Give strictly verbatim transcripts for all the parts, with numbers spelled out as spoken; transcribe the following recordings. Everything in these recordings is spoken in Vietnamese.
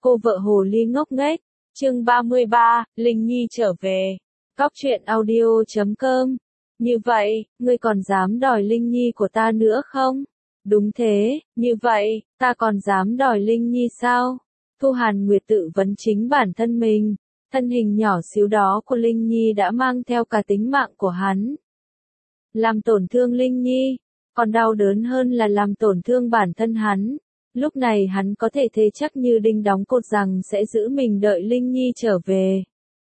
Cô vợ hồ ly ngốc nghếch. Chương ba mươi ba, Linh Nhi trở về. Cóc truyện audio chấm com. Như vậy, ngươi còn dám đòi Linh Nhi của ta nữa không? Đúng thế, như vậy, ta còn dám đòi Linh Nhi sao? Thu Hàn Nguyệt tự vấn chính bản thân mình. Thân hình nhỏ xíu đó của Linh Nhi đã mang theo cả tính mạng của hắn. Làm tổn thương Linh Nhi, còn đau đớn hơn là làm tổn thương bản thân hắn. Lúc này hắn có thể thế chắc như đinh đóng cột rằng sẽ giữ mình đợi Linh Nhi trở về.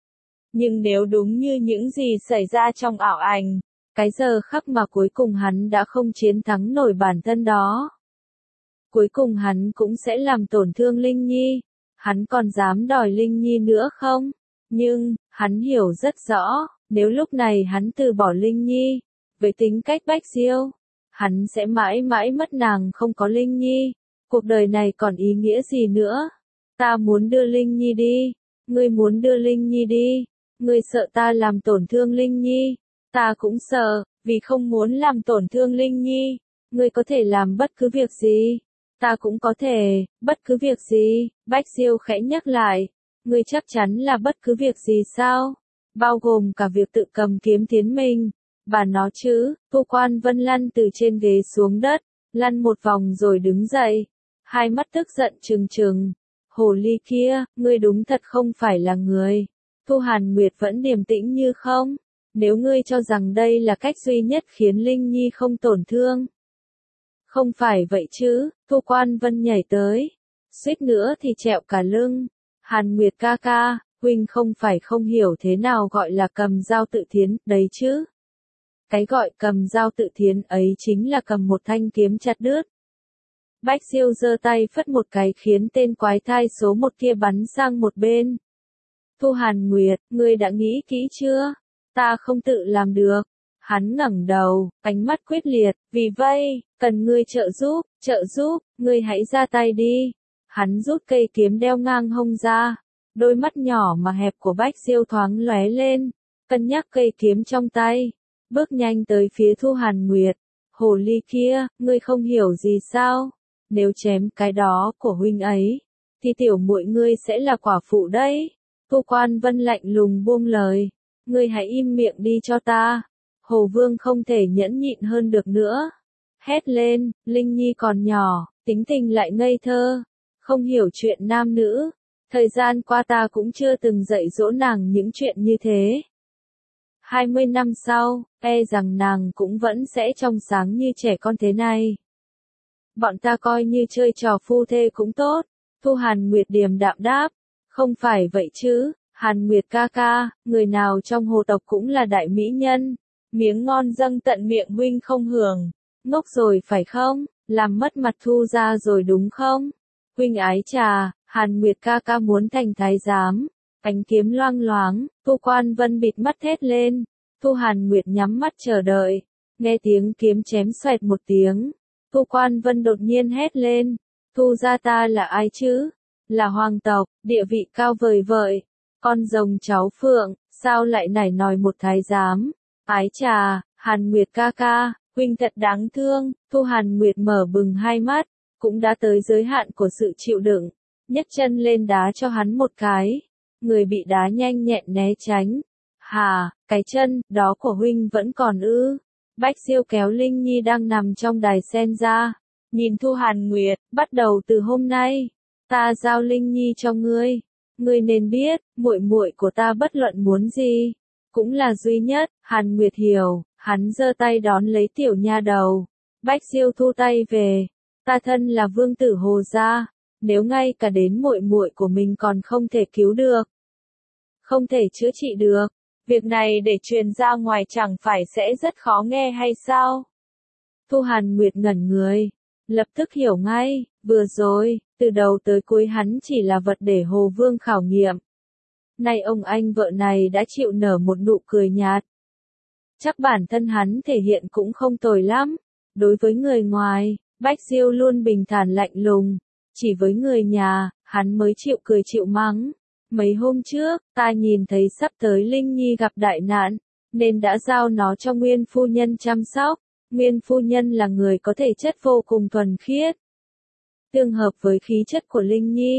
Nhưng nếu đúng như những gì xảy ra trong ảo ảnh, cái giờ khắc mà cuối cùng hắn đã không chiến thắng nổi bản thân đó. Cuối cùng hắn cũng sẽ làm tổn thương Linh Nhi. Hắn còn dám đòi Linh Nhi nữa không? Nhưng, hắn hiểu rất rõ, nếu lúc này hắn từ bỏ Linh Nhi, với tính cách Bách Diêu, hắn sẽ mãi mãi mất nàng không có Linh Nhi. Cuộc đời này còn ý nghĩa gì nữa? Ta muốn đưa Linh Nhi đi. Ngươi muốn đưa Linh Nhi đi. Ngươi sợ ta làm tổn thương Linh Nhi. Ta cũng sợ, vì không muốn làm tổn thương Linh Nhi. Ngươi có thể làm bất cứ việc gì. Ta cũng có thể, bất cứ việc gì. Bách Diêu khẽ nhắc lại. Ngươi chắc chắn là bất cứ việc gì sao? Bao gồm cả việc tự cầm kiếm tiến mình. Bà nó chứ. Thu Quan Vân lăn từ trên ghế xuống đất, lăn một vòng rồi đứng dậy. Hai mắt tức giận trừng trừng. Hồ ly kia, ngươi đúng thật không phải là người. Thu Hàn Nguyệt vẫn điềm tĩnh như không. Nếu ngươi cho rằng đây là cách duy nhất khiến Linh Nhi không tổn thương. Không phải vậy chứ, Thu Quan Vân nhảy tới. Suýt nữa thì trẹo cả lưng. Hàn Nguyệt ca ca, huynh không phải không hiểu thế nào gọi là cầm dao tự thiến, đấy chứ. Cái gọi cầm dao tự thiến ấy chính là cầm một thanh kiếm chặt đứt. Bách Diêu giơ tay phất một cái khiến tên quái thai số một kia bắn sang một bên. Thu Hàn Nguyệt, ngươi đã nghĩ kỹ chưa? Ta không tự làm được. Hắn ngẩng đầu, ánh mắt quyết liệt, vì vậy, cần ngươi trợ giúp, trợ giúp, ngươi hãy ra tay đi. Hắn rút cây kiếm đeo ngang hông ra. Đôi mắt nhỏ mà hẹp của Bách Diêu thoáng lóe lên, cân nhắc cây kiếm trong tay, bước nhanh tới phía Thu Hàn Nguyệt. Hồ ly kia, ngươi không hiểu gì sao? Nếu chém cái đó của huynh ấy, thì tiểu muội ngươi sẽ là quả phụ đấy. Thu Quan Vân lạnh lùng buông lời. Ngươi hãy im miệng đi cho ta. Hồ Vương không thể nhẫn nhịn hơn được nữa. Hét lên, Linh Nhi còn nhỏ, tính tình lại ngây thơ, không hiểu chuyện nam nữ. Thời gian qua ta cũng chưa từng dạy dỗ nàng những chuyện như thế. Hai mươi năm sau, e rằng nàng cũng vẫn sẽ trong sáng như trẻ con thế này. Bọn ta coi như chơi trò phu thê cũng tốt. Thu Hàn Nguyệt điềm đạm đáp. Không phải vậy chứ, Hàn Nguyệt ca ca, người nào trong hồ tộc cũng là đại mỹ nhân. Miếng ngon dâng tận miệng huynh không hưởng. Ngốc rồi phải không? Làm mất mặt Thu ra rồi đúng không? Huynh ái trà, Hàn Nguyệt ca ca muốn thành thái giám. Ánh kiếm loang loáng, Thu Quan Vân bịt mắt thét lên. Thu Hàn Nguyệt nhắm mắt chờ đợi. Nghe tiếng kiếm chém xoẹt một tiếng. Thu Quan Vân đột nhiên hét lên. Thu gia ta là ai chứ? Là hoàng tộc, địa vị cao vời vợi. Con rồng cháu phượng, sao lại nảy nòi một thái giám? Ái trà, Hàn Nguyệt ca ca, huynh thật đáng thương. Thu Hàn Nguyệt mở bừng hai mắt, cũng đã tới giới hạn của sự chịu đựng. Nhấc chân lên đá cho hắn một cái. Người bị đá nhanh nhẹn né tránh. Hà, cái chân, đó của huynh vẫn còn ư? Bách Diêu kéo Linh Nhi đang nằm trong đài sen ra. Nhìn Thu Hàn Nguyệt, bắt đầu từ hôm nay, ta giao Linh Nhi cho ngươi. Ngươi nên biết, muội muội của ta bất luận muốn gì, cũng là duy nhất. Hàn Nguyệt hiểu, hắn giơ tay đón lấy tiểu nha đầu. Bách Diêu thu tay về. Ta thân là vương tử Hồ gia, nếu ngay cả đến muội muội của mình còn không thể cứu được, không thể chữa trị được, việc này để truyền ra ngoài chẳng phải sẽ rất khó nghe hay sao? Thu Hàn Nguyệt ngẩn người, lập tức hiểu ngay, vừa rồi, từ đầu tới cuối hắn chỉ là vật để Hồ Vương khảo nghiệm. Nay ông anh vợ này đã chịu nở một nụ cười nhạt. Chắc bản thân hắn thể hiện cũng không tồi lắm. Đối với người ngoài, Bách Diêu luôn bình thản lạnh lùng. Chỉ với người nhà, hắn mới chịu cười chịu mắng. Mấy hôm trước, ta nhìn thấy sắp tới Linh Nhi gặp đại nạn, nên đã giao nó cho Nguyên phu nhân chăm sóc. Nguyên phu nhân là người có thể chất vô cùng thuần khiết. Tương hợp với khí chất của Linh Nhi,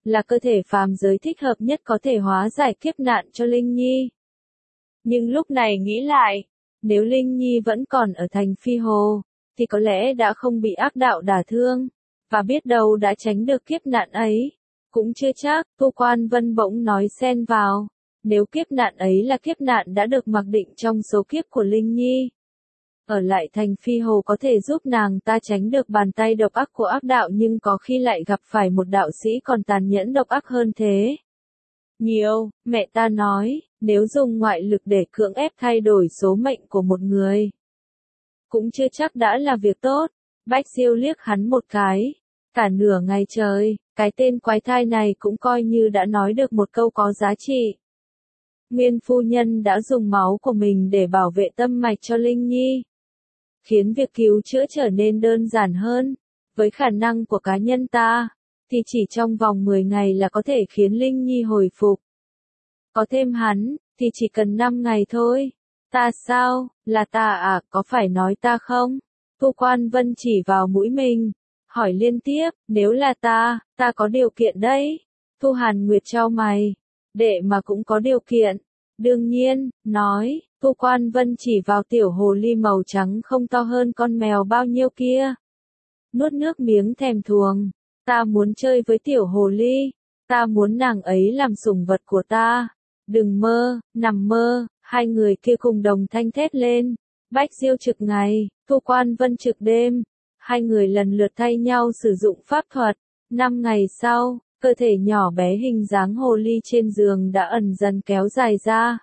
là cơ thể phàm giới thích hợp nhất có thể hóa giải kiếp nạn cho Linh Nhi. Nhưng lúc này nghĩ lại, nếu Linh Nhi vẫn còn ở thành Phi Hồ, thì có lẽ đã không bị ác đạo đả thương, và biết đâu đã tránh được kiếp nạn ấy. Cũng chưa chắc, Tô Quan Vân bỗng nói xen vào, nếu kiếp nạn ấy là kiếp nạn đã được mặc định trong số kiếp của Linh Nhi. Ở lại thành Phi Hồ có thể giúp nàng ta tránh được bàn tay độc ác của ác đạo, nhưng có khi lại gặp phải một đạo sĩ còn tàn nhẫn độc ác hơn thế. Nhiều, mẹ ta nói, nếu dùng ngoại lực để cưỡng ép thay đổi số mệnh của một người, cũng chưa chắc đã là việc tốt. Bách Siêu liếc hắn một cái. Cả nửa ngày trời, cái tên quái thai này cũng coi như đã nói được một câu có giá trị. Nguyên phu nhân đã dùng máu của mình để bảo vệ tâm mạch cho Linh Nhi, khiến việc cứu chữa trở nên đơn giản hơn. Với khả năng của cá nhân ta, thì chỉ trong vòng mười ngày là có thể khiến Linh Nhi hồi phục. Có thêm hắn, thì chỉ cần năm ngày thôi. Ta sao, là ta à, có phải nói ta không? Tô Quan Vân chỉ vào mũi mình, hỏi liên tiếp, nếu là ta, ta có điều kiện đấy. Thu Hàn Nguyệt chau mày, đệ mà cũng có điều kiện. Đương nhiên, nói, Tô Quan Vân chỉ vào tiểu hồ ly màu trắng không to hơn con mèo bao nhiêu kia. Nuốt nước miếng thèm thuồng, ta muốn chơi với tiểu hồ ly, ta muốn nàng ấy làm sủng vật của ta. Đừng mơ, nằm mơ, hai người kia cùng đồng thanh thét lên. Bách Diêu trực ngày, Tô Quan Vân trực đêm. Hai người lần lượt thay nhau sử dụng pháp thuật. Năm ngày sau, cơ thể nhỏ bé hình dáng hồ ly trên giường đã ẩn dần kéo dài ra.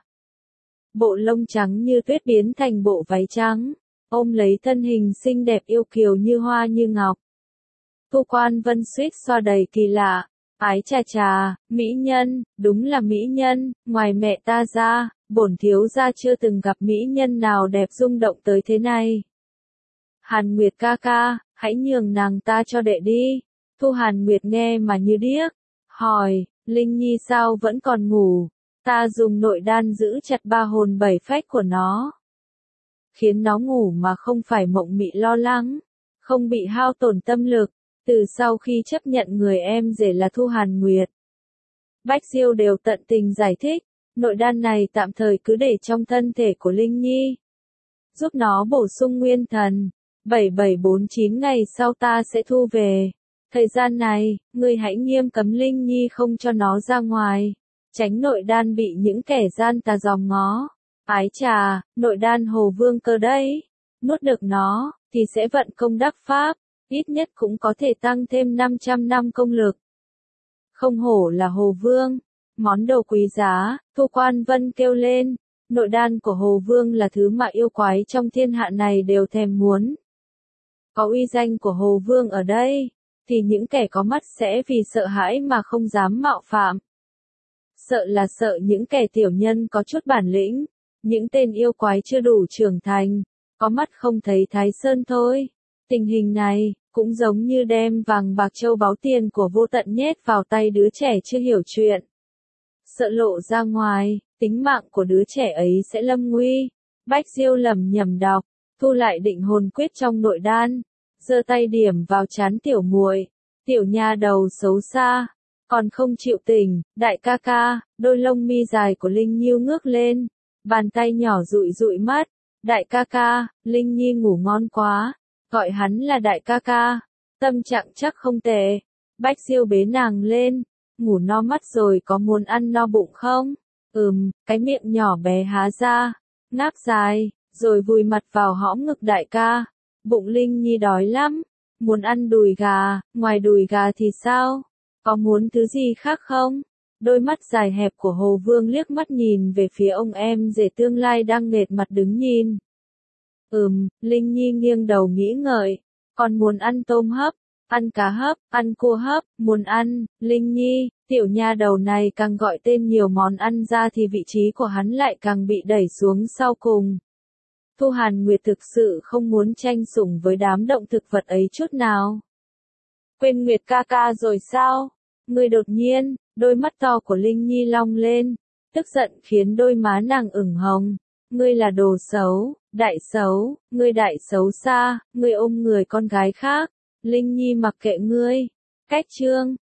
Bộ lông trắng như tuyết biến thành bộ váy trắng, ôm lấy thân hình xinh đẹp yêu kiều như hoa như ngọc. Tô Quan Vân suýt xoa đầy kỳ lạ. Ái chà chà, mỹ nhân, đúng là mỹ nhân, ngoài mẹ ta ra, bổn thiếu gia chưa từng gặp mỹ nhân nào đẹp rung động tới thế này. Hàn Nguyệt ca ca, hãy nhường nàng ta cho đệ đi. Thu Hàn Nguyệt nghe mà như điếc, hỏi, Linh Nhi sao vẫn còn ngủ? Ta dùng nội đan giữ chặt ba hồn bảy phách của nó, khiến nó ngủ mà không phải mộng mị lo lắng, không bị hao tổn tâm lực. Từ sau khi chấp nhận người em rể là Thu Hàn Nguyệt, Bách Diêu đều tận tình giải thích, nội đan này tạm thời cứ để trong thân thể của Linh Nhi, giúp nó bổ sung nguyên thần. bảy bảy bốn chín ngày sau ta sẽ thu về. Thời gian này, ngươi hãy nghiêm cấm Linh Nhi không cho nó ra ngoài, tránh nội đan bị những kẻ gian tà dòm ngó. Ái chà, nội đan Hồ Vương cơ đấy. Nuốt được nó, thì sẽ vận công đắc pháp, ít nhất cũng có thể tăng thêm năm trăm năm công lực. Không hổ là Hồ Vương, món đồ quý giá. Thu Quan Vân kêu lên, nội đan của Hồ Vương là thứ mà yêu quái trong thiên hạ này đều thèm muốn. Có uy danh của Hồ Vương ở đây, thì những kẻ có mắt sẽ vì sợ hãi mà không dám mạo phạm. Sợ là sợ những kẻ tiểu nhân có chút bản lĩnh, những tên yêu quái chưa đủ trưởng thành, có mắt không thấy Thái Sơn thôi. Tình hình này, cũng giống như đem vàng bạc châu báu tiền của vô tận nhét vào tay đứa trẻ chưa hiểu chuyện. Sợ lộ ra ngoài, tính mạng của đứa trẻ ấy sẽ lâm nguy. Bách Diêu lẩm nhẩm đọc, thu lại định hồn quyết trong nội đan, giơ tay điểm vào trán tiểu muội. Tiểu nha đầu xấu xa, còn không chịu tỉnh. Đại ca ca, đôi lông mi dài của Linh Nhiêu ngước lên, bàn tay nhỏ dụi dụi mắt. Đại ca ca, Linh Nhi ngủ ngon quá, gọi hắn là đại ca ca, tâm trạng chắc không tệ. Bách Diêu bế nàng lên, ngủ no mắt rồi có muốn ăn no bụng không? Ừm, cái miệng nhỏ bé há ra, ngáp dài, rồi vùi mặt vào hõm ngực đại ca. Bụng Linh Nhi đói lắm, muốn ăn đùi gà, ngoài đùi gà thì sao? Có muốn thứ gì khác không? Đôi mắt dài hẹp của Hồ Vương liếc mắt nhìn về phía ông em rể tương lai đang nghệt mặt đứng nhìn. Ừm, Linh Nhi nghiêng đầu nghĩ ngợi, còn muốn ăn tôm hấp, ăn cá hấp, ăn cua hấp, muốn ăn. Linh Nhi, tiểu nha đầu này càng gọi tên nhiều món ăn ra thì vị trí của hắn lại càng bị đẩy xuống sau cùng. Thu Hàn Nguyệt thực sự không muốn tranh sủng với đám động thực vật ấy chút nào. Quên Nguyệt ca ca rồi sao? Ngươi đột nhiên, đôi mắt to của Linh Nhi long lên, tức giận khiến đôi má nàng ửng hồng. Ngươi là đồ xấu, đại xấu, ngươi đại xấu xa, ngươi ôm người con gái khác. Linh Nhi mặc kệ ngươi. Cách chương